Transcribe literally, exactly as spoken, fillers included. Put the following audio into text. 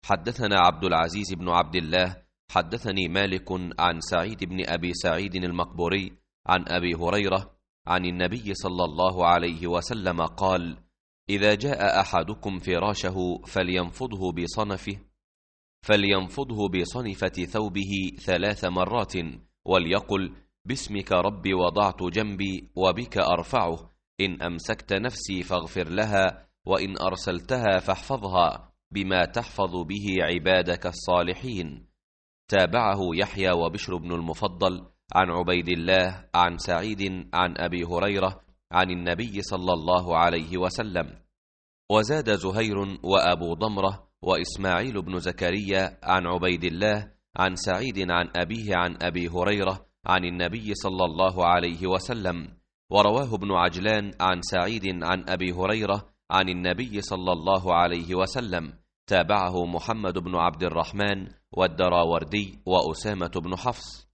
حدثنا عبد العزيز بن عبد الله حدثني مالك عن سعيد بن أبي سعيد المقبوري عن أبي هريرة عن النبي صلى الله عليه وسلم قال: إذا جاء أحدكم فراشه فلينفضه بصنفه فلينفضه بصنفة ثوبه ثلاث مرات وليقل: باسمك ربي وضعت جنبي وبك أرفعه، إن أمسكت نفسي فاغفر لها، وإن أرسلتها فاحفظها بما تحفظ به عبادك الصالحين. تابعه يحيى وبشر بن المفضل عن عبيد الله عن سعيد عن أبي هريرة عن النبي صلى الله عليه وسلم. وزاد زهير وأبو ضمرة وإسماعيل بن زكريا عن عبيد الله عن سعيد عن أبيه عن أبي هريرة عن النبي صلى الله عليه وسلم. ورواه ابن عجلان عن سعيد عن أبي هريرة عن النبي صلى الله عليه وسلم. تابعه محمد بن عبد الرحمن والدراوردي وأسامة بن حفص.